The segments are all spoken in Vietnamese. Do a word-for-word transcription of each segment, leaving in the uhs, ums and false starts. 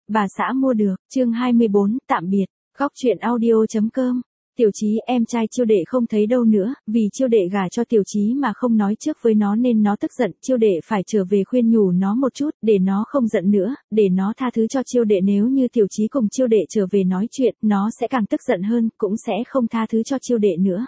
bà xã mua được, chương hai mươi bốn, tạm biệt, góc truyện audio.com. Tiểu Chí em trai Chiêu Đệ không thấy đâu nữa, vì Chiêu Đệ gả cho Tiểu Chí mà không nói trước với nó nên nó tức giận, Chiêu Đệ phải trở về khuyên nhủ nó một chút, để nó không giận nữa, để nó tha thứ cho Chiêu Đệ. Nếu như Tiểu Chí cùng Chiêu Đệ trở về nói chuyện, nó sẽ càng tức giận hơn, cũng sẽ không tha thứ cho Chiêu Đệ nữa.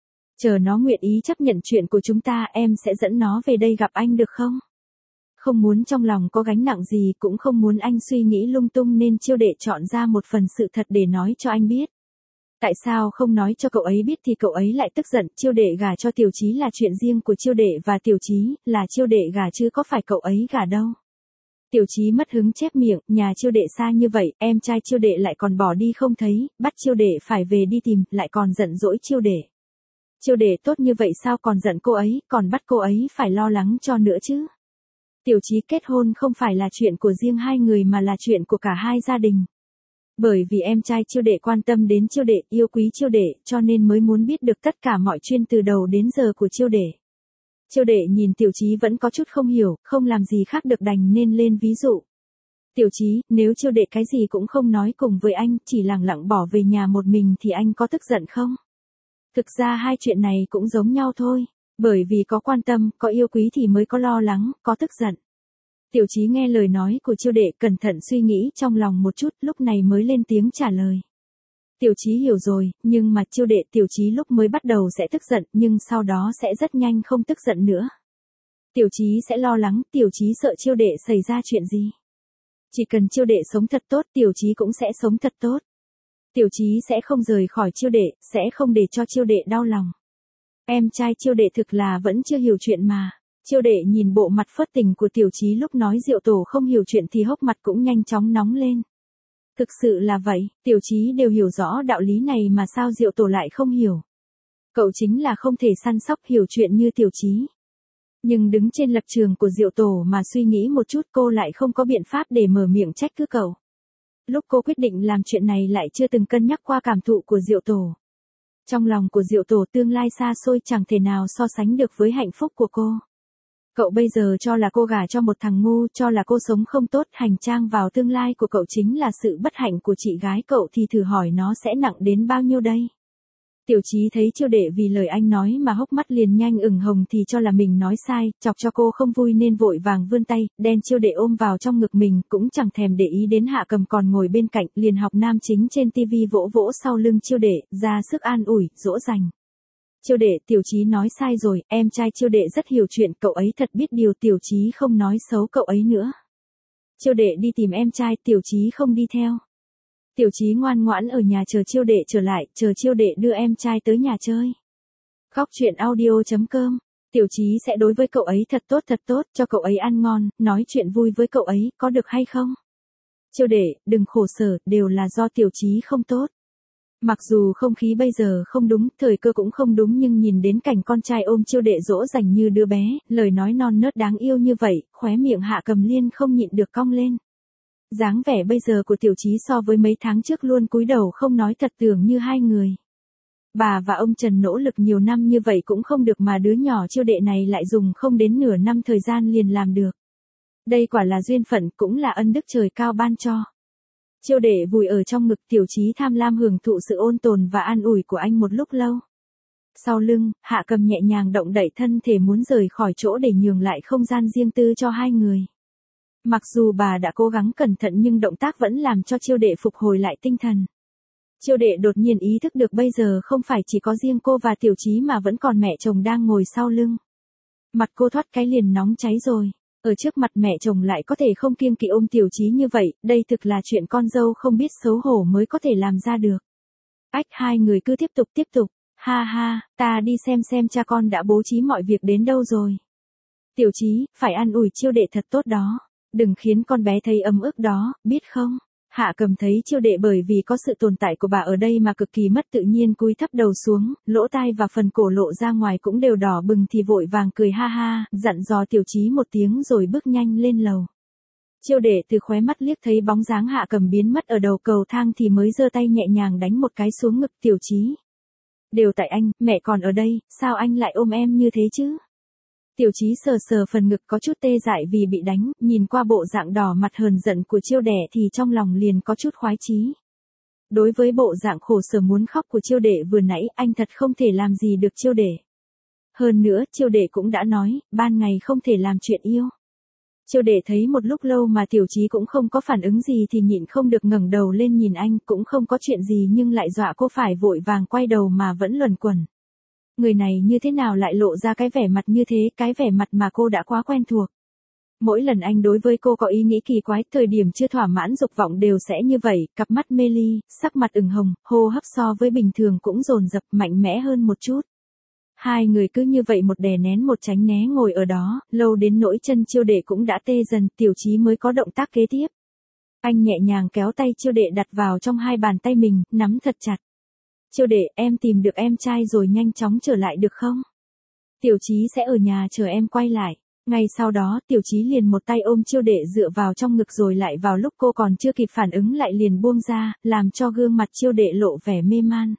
Chờ nó nguyện ý chấp nhận chuyện của chúng ta, em sẽ dẫn nó về đây gặp anh được không? Không muốn trong lòng có gánh nặng gì, cũng không muốn anh suy nghĩ lung tung nên Chiêu Đệ chọn ra một phần sự thật để nói cho anh biết. Tại sao không nói cho cậu ấy biết thì cậu ấy lại tức giận, Chiêu Đệ gả cho Tiểu Chí là chuyện riêng của Chiêu Đệ và Tiểu Chí, là Chiêu Đệ gả chứ có phải cậu ấy gả đâu. Tiểu Chí mất hứng chép miệng, nhà Chiêu Đệ xa như vậy, em trai Chiêu Đệ lại còn bỏ đi không thấy, bắt Chiêu Đệ phải về đi tìm, lại còn giận dỗi Chiêu Đệ. Chiêu Đệ tốt như vậy sao còn giận cô ấy, còn bắt cô ấy phải lo lắng cho nữa chứ. Tiểu Chí kết hôn không phải là chuyện của riêng hai người mà là chuyện của cả hai gia đình. Bởi vì em trai Chiêu Đệ quan tâm đến Chiêu Đệ, yêu quý Chiêu Đệ, cho nên mới muốn biết được tất cả mọi chuyện từ đầu đến giờ của Chiêu Đệ. Chiêu Đệ nhìn Tiểu Chí vẫn có chút không hiểu, không làm gì khác được đành nên lên ví dụ. Tiểu Chí, nếu Chiêu Đệ cái gì cũng không nói cùng với anh, chỉ lẳng lặng bỏ về nhà một mình thì anh có tức giận không? Thực ra hai chuyện này cũng giống nhau thôi, bởi vì có quan tâm, có yêu quý thì mới có lo lắng, có tức giận. Tiểu Chí nghe lời nói của Chiêu Đệ, cẩn thận suy nghĩ trong lòng một chút, lúc này mới lên tiếng trả lời. Tiểu Chí hiểu rồi, nhưng mà Chiêu Đệ, Tiểu Chí lúc mới bắt đầu sẽ tức giận, nhưng sau đó sẽ rất nhanh không tức giận nữa. Tiểu Chí sẽ lo lắng, Tiểu Chí sợ Chiêu Đệ xảy ra chuyện gì. Chỉ cần Chiêu Đệ sống thật tốt, Tiểu Chí cũng sẽ sống thật tốt. Tiểu Chí sẽ không rời khỏi Chiêu Đệ, sẽ không để cho Chiêu Đệ đau lòng. Em trai Chiêu Đệ thực là vẫn chưa hiểu chuyện mà. Chiêu Đệ nhìn bộ mặt phớt tình của Tiểu Chí lúc nói Diệu Tổ không hiểu chuyện thì hốc mặt cũng nhanh chóng nóng lên. Thực sự là vậy, Tiểu Chí đều hiểu rõ đạo lý này mà sao Diệu Tổ lại không hiểu. Cậu chính là không thể săn sóc hiểu chuyện như Tiểu Chí. Nhưng đứng trên lập trường của Diệu Tổ mà suy nghĩ một chút, cô lại không có biện pháp để mở miệng trách cứ cậu. Lúc cô quyết định làm chuyện này lại chưa từng cân nhắc qua cảm thụ của Diệu Tổ. Trong lòng của Diệu Tổ tương lai xa xôi chẳng thể nào so sánh được với hạnh phúc của cô. Cậu bây giờ cho là cô gả cho một thằng ngu, cho là cô sống không tốt, hành trang vào tương lai của cậu chính là sự bất hạnh của chị gái cậu thì thử hỏi nó sẽ nặng đến bao nhiêu đây. Tiểu Chí thấy Chiêu Đệ vì lời anh nói mà hốc mắt liền nhanh ửng hồng thì cho là mình nói sai, chọc cho cô không vui nên vội vàng vươn tay, đen Chiêu Đệ ôm vào trong ngực mình, cũng chẳng thèm để ý đến Hạ Cầm còn ngồi bên cạnh, liền học nam chính trên tivi vỗ vỗ sau lưng Chiêu Đệ, ra sức an ủi, dỗ dành. Chiêu Đệ, Tiểu Chí nói sai rồi, em trai Chiêu Đệ rất hiểu chuyện, cậu ấy thật biết điều, Tiểu Chí không nói xấu cậu ấy nữa. Chiêu Đệ đi tìm em trai, Tiểu Chí không đi theo. Tiểu Chí ngoan ngoãn ở nhà chờ Chiêu Đệ trở lại, chờ Chiêu Đệ đưa em trai tới nhà chơi. Góc truyện audio.com. Tiểu Chí sẽ đối với cậu ấy thật tốt thật tốt, cho cậu ấy ăn ngon, nói chuyện vui với cậu ấy, có được hay không? Chiêu Đệ, đừng khổ sở, đều là do Tiểu Chí không tốt. Mặc dù không khí bây giờ không đúng, thời cơ cũng không đúng nhưng nhìn đến cảnh con trai ôm Chiêu Đệ dỗ dành như đứa bé, lời nói non nớt đáng yêu như vậy, khóe miệng Hạ Cầm Liên không nhịn được cong lên. Dáng vẻ bây giờ của Tiểu Chí so với mấy tháng trước luôn cúi đầu không nói thật tưởng như hai người. Bà và ông Trần nỗ lực nhiều năm như vậy cũng không được mà đứa nhỏ Chiêu Đệ này lại dùng không đến nửa năm thời gian liền làm được. Đây quả là duyên phận, cũng là ân đức trời cao ban cho. Chiêu Đệ vùi ở trong ngực Tiểu Chí tham lam hưởng thụ sự ôn tồn và an ủi của anh một lúc lâu. Sau lưng, Hạ Cầm nhẹ nhàng động đậy thân thể muốn rời khỏi chỗ để nhường lại không gian riêng tư cho hai người. Mặc dù bà đã cố gắng cẩn thận nhưng động tác vẫn làm cho Chiêu Đệ phục hồi lại tinh thần. Chiêu Đệ đột nhiên ý thức được bây giờ không phải chỉ có riêng cô và Tiểu Chí mà vẫn còn mẹ chồng đang ngồi sau lưng. Mặt cô thoát cái liền nóng cháy rồi. Ở trước mặt mẹ chồng lại có thể không kiêng kỵ ôm Tiểu Chí như vậy, đây thực là chuyện con dâu không biết xấu hổ mới có thể làm ra được. Ách, hai người cứ tiếp tục tiếp tục, ha ha, ta đi xem xem cha con đã bố trí mọi việc đến đâu rồi. Tiểu Chí, phải an ủi Chiêu Đệ thật tốt đó, đừng khiến con bé thấy ấm ức đó, biết không? Hạ Cầm thấy Chiêu Đệ bởi vì có sự tồn tại của bà ở đây mà cực kỳ mất tự nhiên cúi thấp đầu xuống, lỗ tai và phần cổ lộ ra ngoài cũng đều đỏ bừng thì vội vàng cười ha ha, dặn dò Tiểu Chí một tiếng rồi bước nhanh lên lầu. Chiêu Đệ từ khóe mắt liếc thấy bóng dáng Hạ Cầm biến mất ở đầu cầu thang thì mới giơ tay nhẹ nhàng đánh một cái xuống ngực Tiểu Chí. Đều tại anh, mẹ còn ở đây, sao anh lại ôm em như thế chứ? Tiểu Chí sờ sờ phần ngực có chút tê dại vì bị đánh, nhìn qua bộ dạng đỏ mặt hờn giận của Chiêu Đệ thì trong lòng liền có chút khoái chí. Đối với bộ dạng khổ sở muốn khóc của Chiêu Đệ vừa nãy, anh thật không thể làm gì được Chiêu Đệ. Hơn nữa, Chiêu Đệ cũng đã nói, ban ngày không thể làm chuyện yêu. Chiêu Đệ thấy một lúc lâu mà Tiểu Chí cũng không có phản ứng gì thì nhịn không được ngẩng đầu lên nhìn anh, cũng không có chuyện gì nhưng lại dọa cô phải vội vàng quay đầu mà vẫn luẩn quẩn. Người này như thế nào lại lộ ra cái vẻ mặt như thế, cái vẻ mặt mà cô đã quá quen thuộc. Mỗi lần anh đối với cô có ý nghĩ kỳ quái, thời điểm chưa thỏa mãn dục vọng đều sẽ như vậy, cặp mắt mê ly, sắc mặt ửng hồng, hô hấp so với bình thường cũng dồn dập mạnh mẽ hơn một chút. Hai người cứ như vậy một đè nén một tránh né ngồi ở đó, lâu đến nỗi chân Chiêu Đệ cũng đã tê dần, Tiểu Chí mới có động tác kế tiếp. Anh nhẹ nhàng kéo tay Chiêu Đệ đặt vào trong hai bàn tay mình, nắm thật chặt. Chiêu Đệ, em tìm được em trai rồi, nhanh chóng trở lại được không? Tiểu Chí sẽ ở nhà chờ em quay lại. Ngay sau đó, Tiểu Chí liền một tay ôm Chiêu Đệ dựa vào trong ngực rồi lại vào lúc cô còn chưa kịp phản ứng lại liền buông ra, làm cho gương mặt Chiêu Đệ lộ vẻ mê man.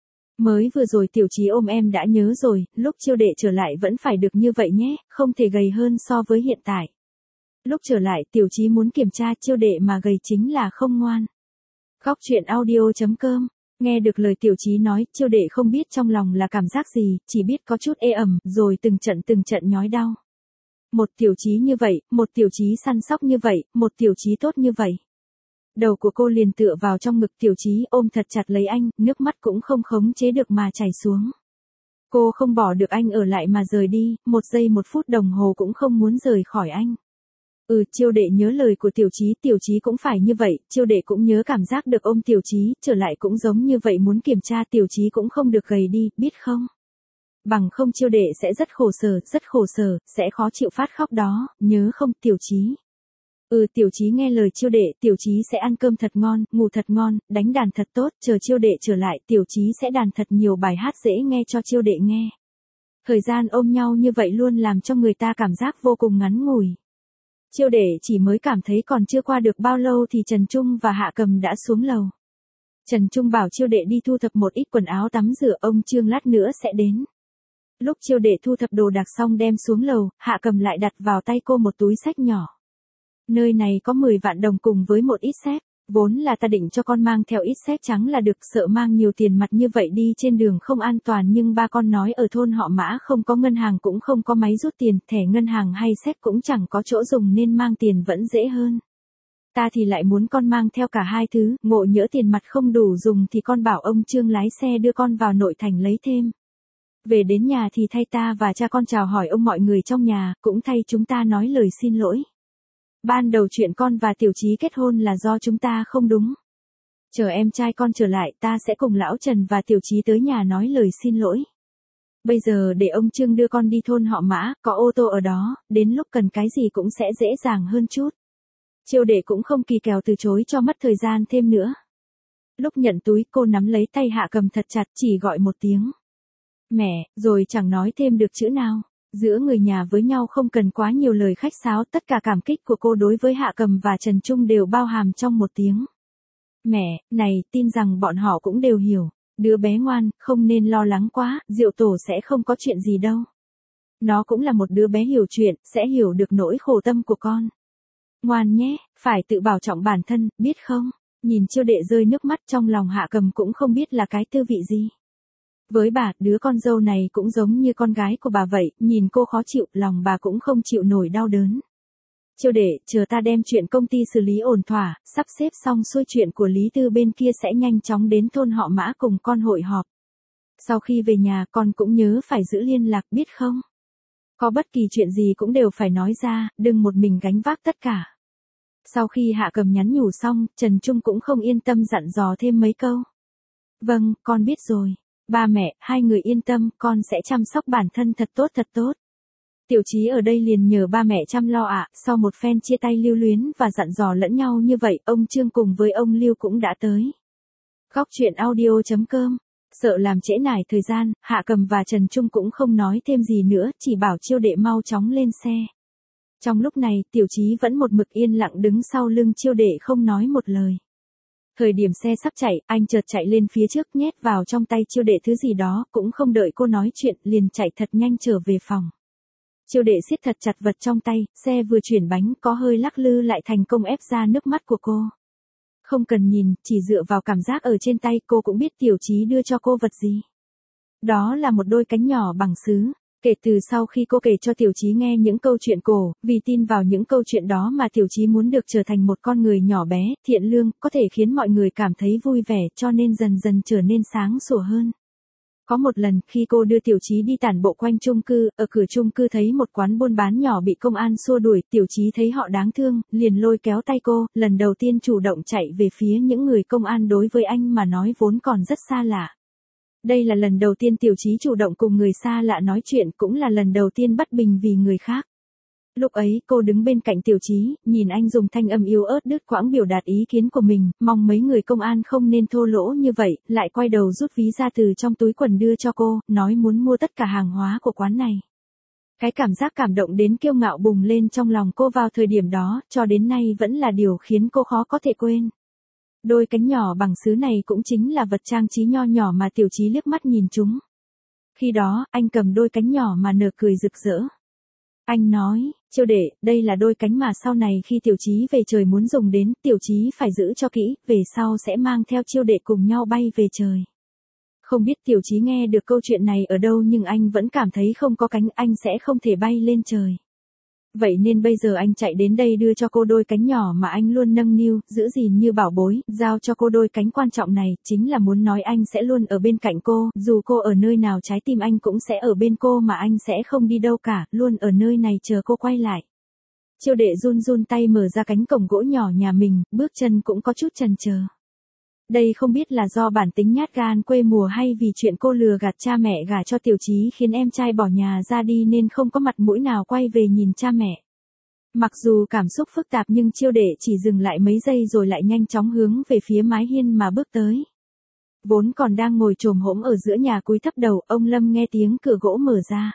Mới vừa rồi Tiểu Chí ôm em đã nhớ rồi, lúc Chiêu Đệ trở lại vẫn phải được như vậy nhé, không thể gầy hơn so với hiện tại. Lúc trở lại Tiểu Chí muốn kiểm tra Chiêu Đệ mà gầy chính là không ngoan. Góc truyện audio chấm com. Nghe được lời Tiểu Chí nói, Chiêu Đệ không biết trong lòng là cảm giác gì, chỉ biết có chút ê ẩm, rồi từng trận từng trận nhói đau. Một Tiểu Chí như vậy, một Tiểu Chí săn sóc như vậy, một Tiểu Chí tốt như vậy. Đầu của cô liền tựa vào trong ngực Tiểu Chí ôm thật chặt lấy anh, nước mắt cũng không khống chế được mà chảy xuống. Cô không bỏ được anh ở lại mà rời đi, một giây một phút đồng hồ cũng không muốn rời khỏi anh. Ừ, Chiêu Đệ nhớ lời của Tiểu Chí, Tiểu Chí cũng phải như vậy, Chiêu Đệ cũng nhớ cảm giác được ôm Tiểu Chí, trở lại cũng giống như vậy, muốn kiểm tra Tiểu Chí cũng không được gầy đi, biết không? Bằng không Chiêu Đệ sẽ rất khổ sở, rất khổ sở, sẽ khó chịu phát khóc đó, nhớ không Tiểu Chí? Ừ, Tiểu Chí nghe lời Chiêu Đệ, Tiểu Chí sẽ ăn cơm thật ngon, ngủ thật ngon, đánh đàn thật tốt, chờ Chiêu Đệ trở lại, Tiểu Chí sẽ đàn thật nhiều bài hát dễ nghe cho Chiêu Đệ nghe. Thời gian ôm nhau như vậy luôn làm cho người ta cảm giác vô cùng ngắn ngủi. Chiêu Đệ chỉ mới cảm thấy còn chưa qua được bao lâu thì Trần Trung và Hạ Cầm đã xuống lầu. Trần Trung bảo Chiêu Đệ đi thu thập một ít quần áo tắm rửa, ông Trương lát nữa sẽ đến. Lúc Chiêu Đệ thu thập đồ đạc xong đem xuống lầu, Hạ Cầm lại đặt vào tay cô một túi xách nhỏ. Nơi này có mười vạn đồng cùng với một ít séc, vốn là ta định cho con mang theo ít séc trắng là được, sợ mang nhiều tiền mặt như vậy đi trên đường không an toàn, nhưng ba con nói ở thôn họ Mã không có ngân hàng cũng không có máy rút tiền, thẻ ngân hàng hay séc cũng chẳng có chỗ dùng nên mang tiền vẫn dễ hơn. Ta thì lại muốn con mang theo cả hai thứ, ngộ nhỡ tiền mặt không đủ dùng thì con bảo ông Trương lái xe đưa con vào nội thành lấy thêm. Về đến nhà thì thay ta và cha con chào hỏi ông mọi người trong nhà, cũng thay chúng ta nói lời xin lỗi. Ban đầu chuyện con và Tiểu Chí kết hôn là do chúng ta không đúng. Chờ em trai con trở lại ta sẽ cùng lão Trần và Tiểu Chí tới nhà nói lời xin lỗi. Bây giờ để ông Trương đưa con đi thôn họ Mã, có ô tô ở đó, đến lúc cần cái gì cũng sẽ dễ dàng hơn chút. Chiêu Đệ cũng không kỳ kèo từ chối cho mất thời gian thêm nữa. Lúc nhận túi cô nắm lấy tay Hạ Cầm thật chặt, chỉ gọi một tiếng. Mẹ, rồi chẳng nói thêm được chữ nào. Giữa người nhà với nhau không cần quá nhiều lời khách sáo, tất cả cảm kích của cô đối với Hạ Cầm và Trần Trung đều bao hàm trong một tiếng. Mẹ, này, tin rằng bọn họ cũng đều hiểu. Đứa bé ngoan, không nên lo lắng quá, Diệu Tổ sẽ không có chuyện gì đâu. Nó cũng là một đứa bé hiểu chuyện, sẽ hiểu được nỗi khổ tâm của con. Ngoan nhé, phải tự bảo trọng bản thân, biết không? Nhìn Chiêu Đệ rơi nước mắt trong lòng Hạ Cầm cũng không biết là cái tư vị gì. Với bà, đứa con dâu này cũng giống như con gái của bà vậy, nhìn cô khó chịu, lòng bà cũng không chịu nổi đau đớn. Chiêu Đệ, chờ ta đem chuyện công ty xử lý ổn thỏa, sắp xếp xong xuôi chuyện của Lý Tư bên kia sẽ nhanh chóng đến thôn họ Mã cùng con hội họp. Sau khi về nhà con cũng nhớ phải giữ liên lạc, biết không? Có bất kỳ chuyện gì cũng đều phải nói ra, đừng một mình gánh vác tất cả. Sau khi Hạ Cầm nhắn nhủ xong, Trần Trung cũng không yên tâm dặn dò thêm mấy câu. Vâng, con biết rồi. Ba mẹ, hai người yên tâm, con sẽ chăm sóc bản thân thật tốt thật tốt. Tiểu Chí ở đây liền nhờ ba mẹ chăm lo ạ. Sau một phen chia tay lưu luyến và dặn dò lẫn nhau như vậy, ông Trương cùng với ông Lưu cũng đã tới. Góc truyện audio chấm com. Sợ làm trễ nải thời gian, Hạ Cầm và Trần Trung cũng không nói thêm gì nữa, chỉ bảo Chiêu Đệ mau chóng lên xe. Trong lúc này, Tiểu Chí vẫn một mực yên lặng đứng sau lưng Chiêu Đệ không nói một lời. Thời điểm xe sắp chạy, anh chợt chạy lên phía trước nhét vào trong tay Chiêu Đệ thứ gì đó, cũng không đợi cô nói chuyện, liền chạy thật nhanh trở về phòng. Chiêu đệ siết thật chặt vật trong tay, xe vừa chuyển bánh có hơi lắc lư lại thành công ép ra nước mắt của cô. Không cần nhìn, chỉ dựa vào cảm giác ở trên tay cô cũng biết Tiểu Chí đưa cho cô vật gì. Đó là một đôi cánh nhỏ bằng sứ. Kể từ sau khi cô kể cho Tiểu Chí nghe những câu chuyện cổ, vì tin vào những câu chuyện đó mà Tiểu Chí muốn được trở thành một con người nhỏ bé, thiện lương, có thể khiến mọi người cảm thấy vui vẻ cho nên dần dần trở nên sáng sủa hơn. Có một lần khi cô đưa Tiểu Chí đi tản bộ quanh chung cư, ở cửa chung cư thấy một quán buôn bán nhỏ bị công an xua đuổi, Tiểu Chí thấy họ đáng thương, liền lôi kéo tay cô, lần đầu tiên chủ động chạy về phía những người công an đối với anh mà nói vốn còn rất xa lạ. Đây là lần đầu tiên Tiểu Chí chủ động cùng người xa lạ nói chuyện, cũng là lần đầu tiên bất bình vì người khác. Lúc ấy cô đứng bên cạnh Tiểu Chí, nhìn anh dùng thanh âm yếu ớt đứt quãng biểu đạt ý kiến của mình, mong mấy người công an không nên thô lỗ như vậy, lại quay đầu rút ví ra từ trong túi quần đưa cho cô, nói muốn mua tất cả hàng hóa của quán này. Cái cảm giác cảm động đến kiêu ngạo bùng lên trong lòng cô vào thời điểm đó, cho đến nay vẫn là điều khiến cô khó có thể quên. Đôi cánh nhỏ bằng sứ này cũng chính là vật trang trí nho nhỏ mà Tiểu Chí liếc mắt nhìn chúng. Khi đó, anh cầm đôi cánh nhỏ mà nở cười rực rỡ. Anh nói, Chiêu đệ, đây là đôi cánh mà sau này khi Tiểu Chí về trời muốn dùng đến, Tiểu Chí phải giữ cho kỹ, về sau sẽ mang theo Chiêu đệ cùng nhau bay về trời. Không biết Tiểu Chí nghe được câu chuyện này ở đâu nhưng anh vẫn cảm thấy không có cánh anh sẽ không thể bay lên trời. Vậy nên bây giờ anh chạy đến đây đưa cho cô đôi cánh nhỏ mà anh luôn nâng niu, giữ gìn như bảo bối, giao cho cô đôi cánh quan trọng này, chính là muốn nói anh sẽ luôn ở bên cạnh cô, dù cô ở nơi nào trái tim anh cũng sẽ ở bên cô mà anh sẽ không đi đâu cả, luôn ở nơi này chờ cô quay lại. Chiêu đệ run run tay mở ra cánh cổng gỗ nhỏ nhà mình, bước chân cũng có chút chần chờ. Đây không biết là do bản tính nhát gan quê mùa hay vì chuyện cô lừa gạt cha mẹ gả cho Tiểu Chí khiến em trai bỏ nhà ra đi nên không có mặt mũi nào quay về nhìn cha mẹ. Mặc dù cảm xúc phức tạp nhưng Chiêu đệ chỉ dừng lại mấy giây rồi lại nhanh chóng hướng về phía mái hiên mà bước tới. Vốn còn đang ngồi chồm hổm ở giữa nhà cúi thấp đầu, ông Lâm nghe tiếng cửa gỗ mở ra.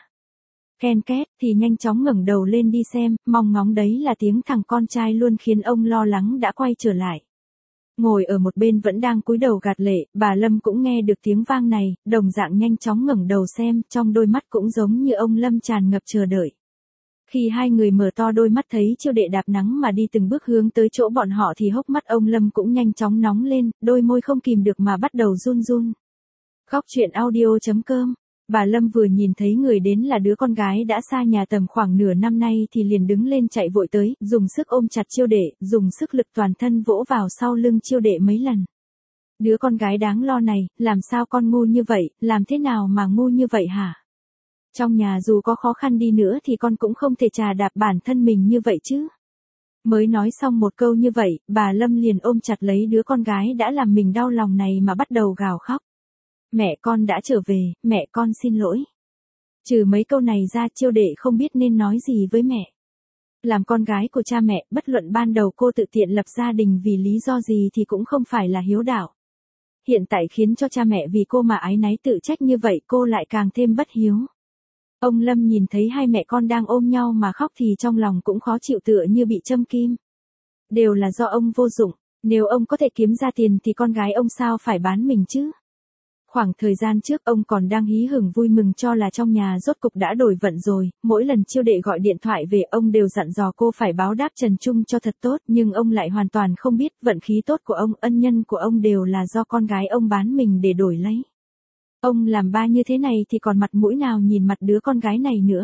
Ken két thì nhanh chóng ngẩng đầu lên đi xem, mong ngóng đấy là tiếng thằng con trai luôn khiến ông lo lắng đã quay trở lại. Ngồi ở một bên vẫn đang cúi đầu gạt lệ, bà Lâm cũng nghe được tiếng vang này, đồng dạng nhanh chóng ngẩng đầu xem, trong đôi mắt cũng giống như ông Lâm tràn ngập chờ đợi. Khi hai người mở to đôi mắt thấy Chiêu đệ đạp nắng mà đi từng bước hướng tới chỗ bọn họ thì hốc mắt ông Lâm cũng nhanh chóng nóng lên, đôi môi không kìm được mà bắt đầu run run. Góc truyện audio chấm com. Bà Lâm vừa nhìn thấy người đến là đứa con gái đã xa nhà tầm khoảng nửa năm nay thì liền đứng lên chạy vội tới, dùng sức ôm chặt Chiêu đệ, dùng sức lực toàn thân vỗ vào sau lưng Chiêu đệ mấy lần. Đứa con gái đáng lo này, làm sao con ngu như vậy, làm thế nào mà ngu như vậy hả? Trong nhà dù có khó khăn đi nữa thì con cũng không thể chà đạp bản thân mình như vậy chứ. Mới nói xong một câu như vậy, bà Lâm liền ôm chặt lấy đứa con gái đã làm mình đau lòng này mà bắt đầu gào khóc. Mẹ con đã trở về, mẹ con xin lỗi. Trừ mấy câu này ra Chiêu đệ không biết nên nói gì với mẹ. Làm con gái của cha mẹ, bất luận ban đầu cô tự tiện lập gia đình vì lý do gì thì cũng không phải là hiếu đạo. Hiện tại khiến cho cha mẹ vì cô mà áy náy tự trách như vậy cô lại càng thêm bất hiếu. Ông Lâm nhìn thấy hai mẹ con đang ôm nhau mà khóc thì trong lòng cũng khó chịu tựa như bị châm kim. Đều là do ông vô dụng, nếu ông có thể kiếm ra tiền thì con gái ông sao phải bán mình chứ? Khoảng thời gian trước ông còn đang hí hửng vui mừng cho là trong nhà rốt cục đã đổi vận rồi, mỗi lần Chiêu đệ gọi điện thoại về ông đều dặn dò cô phải báo đáp Trần Trung cho thật tốt, nhưng ông lại hoàn toàn không biết vận khí tốt của ông, ân nhân của ông đều là do con gái ông bán mình để đổi lấy. Ông làm ba như thế này thì còn mặt mũi nào nhìn mặt đứa con gái này nữa.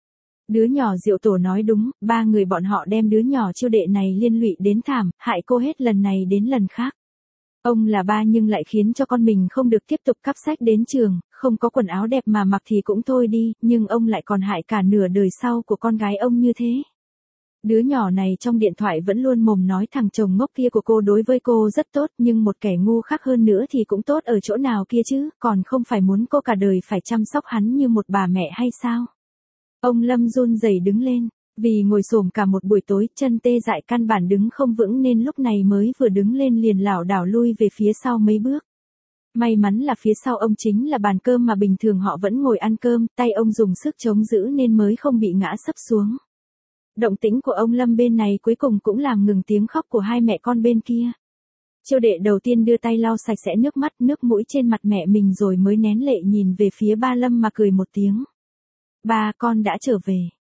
Đứa nhỏ Diệu Tổ nói đúng, ba người bọn họ đem đứa nhỏ Chiêu đệ này liên lụy đến thảm, hại cô hết lần này đến lần khác. Ông là ba nhưng lại khiến cho con mình không được tiếp tục cắp sách đến trường, không có quần áo đẹp mà mặc thì cũng thôi đi, nhưng ông lại còn hại cả nửa đời sau của con gái ông như thế. Đứa nhỏ này trong điện thoại vẫn luôn mồm nói thằng chồng ngốc kia của cô đối với cô rất tốt, nhưng một kẻ ngu khác hơn nữa thì cũng tốt ở chỗ nào kia chứ, còn không phải muốn cô cả đời phải chăm sóc hắn như một bà mẹ hay sao? Ông Lâm run rẩy đứng lên, vì ngồi xổm cả một buổi tối, chân tê dại căn bản đứng không vững nên lúc này mới vừa đứng lên liền lảo đảo lui về phía sau mấy bước. May mắn là phía sau ông chính là bàn cơm mà bình thường họ vẫn ngồi ăn cơm, tay ông dùng sức chống giữ nên mới không bị ngã sấp xuống. Động tĩnh của ông Lâm bên này cuối cùng cũng làm ngừng tiếng khóc của hai mẹ con bên kia. Chiêu đệ đầu tiên đưa tay lau sạch sẽ nước mắt, nước mũi trên mặt mẹ mình rồi mới nén lệ nhìn về phía ba Lâm mà cười một tiếng. Ba con đã trở về.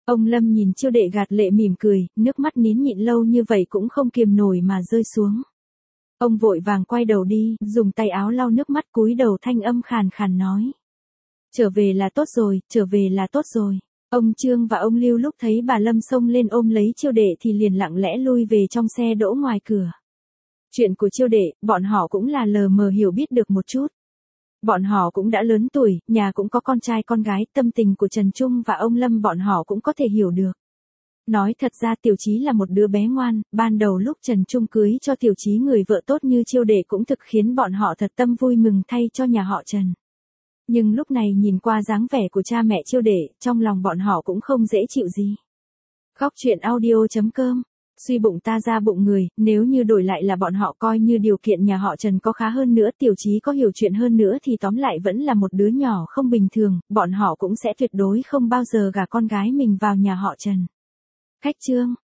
Ông Lâm nhìn Chiêu Đệ gạt lệ mỉm cười, nước mắt nín nhịn lâu như vậy cũng không kiềm nổi mà rơi xuống. Ông vội vàng quay đầu đi, dùng tay áo lau nước mắt cúi đầu thanh âm khàn khàn nói. Trở về là tốt rồi, trở về là tốt rồi. Ông Trương và ông Lưu lúc thấy bà Lâm xông lên ôm lấy Chiêu Đệ thì liền lặng lẽ lui về trong xe đỗ ngoài cửa. Chuyện của Chiêu Đệ, bọn họ cũng là lờ mờ hiểu biết được một chút. Bọn họ cũng đã lớn tuổi, nhà cũng có con trai con gái, tâm tình của Trần Trung và ông Lâm bọn họ cũng có thể hiểu được. Nói thật ra Tiểu Chí là một đứa bé ngoan, ban đầu lúc Trần Trung cưới cho Tiểu Chí người vợ tốt như Chiêu Đệ cũng thực khiến bọn họ thật tâm vui mừng thay cho nhà họ Trần. Nhưng lúc này nhìn qua dáng vẻ của cha mẹ Chiêu Đệ, trong lòng bọn họ cũng không dễ chịu gì. Khóc chuyện audio chấm com. Suy bụng ta ra bụng người, nếu như đổi lại là bọn họ coi như điều kiện nhà họ Trần có khá hơn nữa, Tiểu Chí có hiểu chuyện hơn nữa thì tóm lại vẫn là một đứa nhỏ không bình thường, bọn họ cũng sẽ tuyệt đối không bao giờ gả con gái mình vào nhà họ Trần. Khách trương.